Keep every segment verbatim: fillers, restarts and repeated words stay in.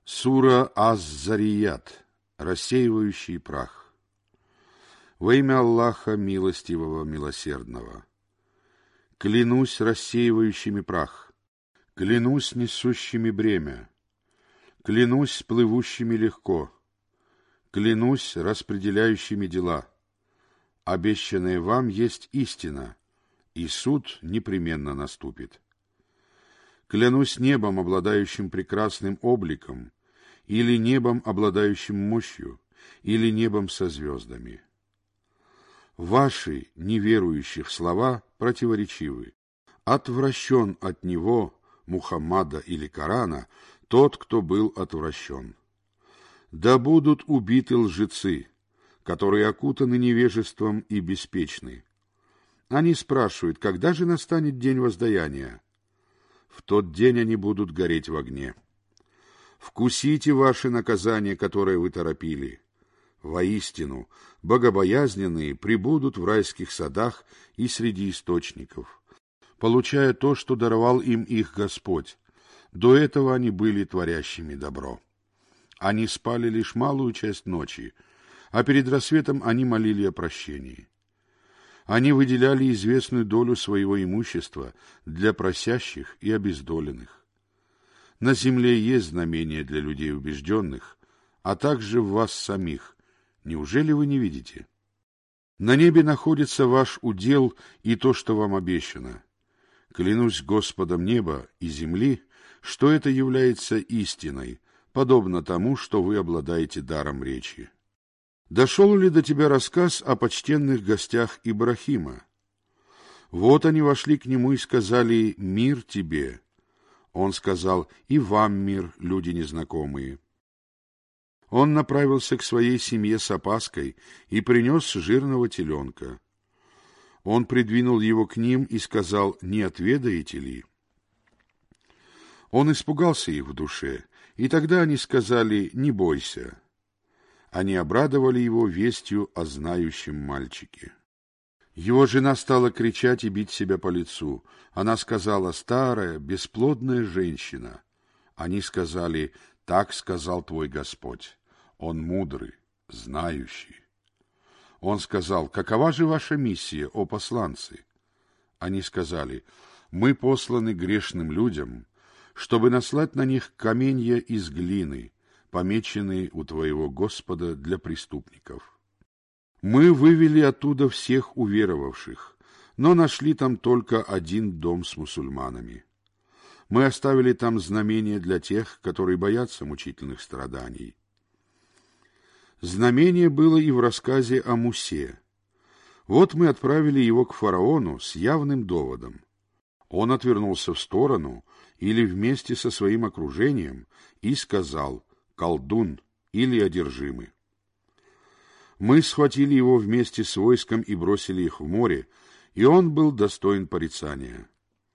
Сура Аз-Зарият, рассеивающий прах. Во имя Аллаха Милостивого, Милосердного. Клянусь рассеивающими прах, клянусь несущими бремя, клянусь плывущими легко, клянусь распределяющими дела. Обещанное вам есть истина, и суд непременно наступит. Клянусь небом, обладающим прекрасным обликом, или небом, обладающим мощью, или небом со звездами. Ваши, неверующих, слова противоречивы. Отвращен от него, Мухаммада или Корана, тот, кто был отвращен. Да будут убиты лжецы, которые окутаны невежеством и беспечны. Они спрашивают, когда же настанет день воздаяния? В тот день они будут гореть в огне. Вкусите ваше наказание, которое вы торопили. Воистину, богобоязненные пребудут в райских садах и среди источников, получая то, что даровал им их Господь. До этого они были творящими добро. Они спали лишь малую часть ночи, а перед рассветом они молили о прощении. Они выделяли известную долю своего имущества для просящих и обездоленных. На земле есть знамения для людей убежденных, а также в вас самих. Неужели вы не видите? На небе находится ваш удел и то, что вам обещано. Клянусь Господом неба и земли, что это является истиной, подобно тому, что вы обладаете даром речи. Дошел ли до тебя рассказ о почтенных гостях Ибрахима? Вот они вошли к нему и сказали: «Мир тебе». Он сказал: «И вам мир, люди незнакомые». Он направился к своей семье с опаской и принес жирного теленка. Он придвинул его к ним и сказал: «Не отведаете ли?» Он испугался их в душе, и тогда они сказали: «Не бойся». Они обрадовали его вестью о знающем мальчике. Его жена стала кричать и бить себя по лицу. Она сказала: «Старая, бесплодная женщина». Они сказали: «Так сказал твой Господь. Он мудрый, знающий». Он сказал: «Какова же ваша миссия, о посланцы?» Они сказали: «Мы посланы грешным людям, чтобы наслать на них каменья из глины, помеченные у твоего Господа для преступников. Мы вывели оттуда всех уверовавших, но нашли там только один дом с мусульманами. Мы оставили там знамение для тех, которые боятся мучительных страданий». Знамение было и в рассказе о Мусе. Вот мы отправили его к фараону с явным доводом. Он отвернулся в сторону или вместе со своим окружением и сказал: «Колдун» или «одержимый». Мы схватили его вместе с войском и бросили их в море, и он был достоин порицания.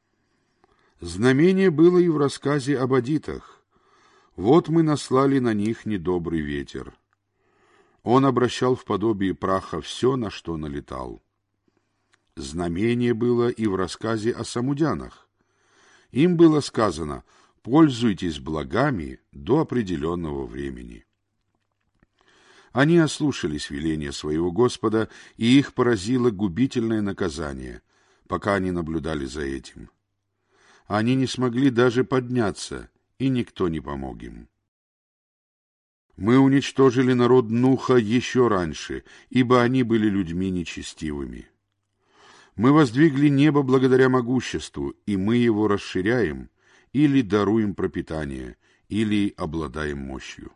Знамение было и в рассказе об адитах. Вот мы наслали на них недобрый ветер. Он обращал в подобие праха все, на что налетал. Знамение было и в рассказе о самудянах. Им было сказано: «Пользуйтесь благами до определенного времени». Они ослушались веления своего Господа, и их поразило губительное наказание, пока они наблюдали за этим. Они не смогли даже подняться, и никто не помог им. Мы уничтожили народ Нуха еще раньше, ибо они были людьми нечестивыми. Мы воздвигли небо благодаря могуществу, и мы его расширяем, или даруем пропитание, или обладаем мощью.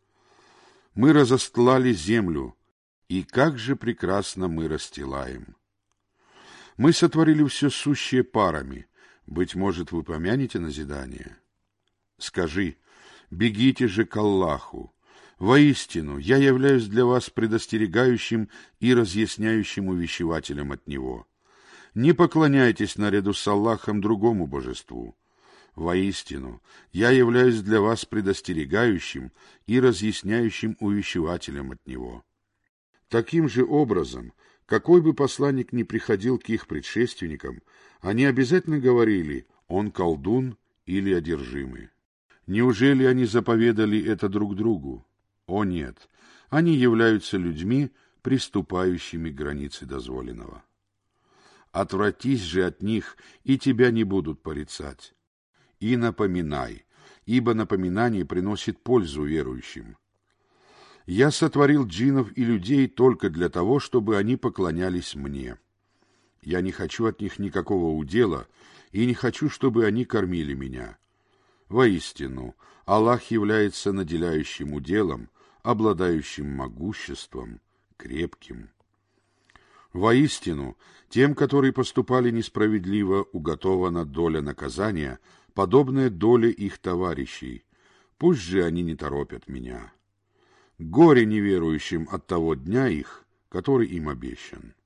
Мы разостлали землю, и как же прекрасно мы расстилаем. Мы сотворили все сущее парами, быть может, вы помянете назидание. Скажи: бегите же к Аллаху. Воистину, я являюсь для вас предостерегающим и разъясняющим увещевателем от Него. Не поклоняйтесь наряду с Аллахом другому божеству. Воистину, я являюсь для вас предостерегающим и разъясняющим увещевателем от Него. Таким же образом, какой бы посланник ни приходил к их предшественникам, они обязательно говорили: «Он колдун» или «одержимый». Неужели они заповедали это друг другу? О нет, они являются людьми, приступающими к границе дозволенного. Отвратись же от них, и тебя не будут порицать. И напоминай, ибо напоминание приносит пользу верующим. Я сотворил джиннов и людей только для того, чтобы они поклонялись мне. Я не хочу от них никакого удела, и не хочу, чтобы они кормили меня. Воистину, Аллах является наделяющим уделом, обладающим могуществом, крепким. Воистину, тем, которые поступали несправедливо, уготована доля наказания, подобная доле их товарищей. Пусть же они не торопят меня. Горе неверующим от того дня их, который им обещан.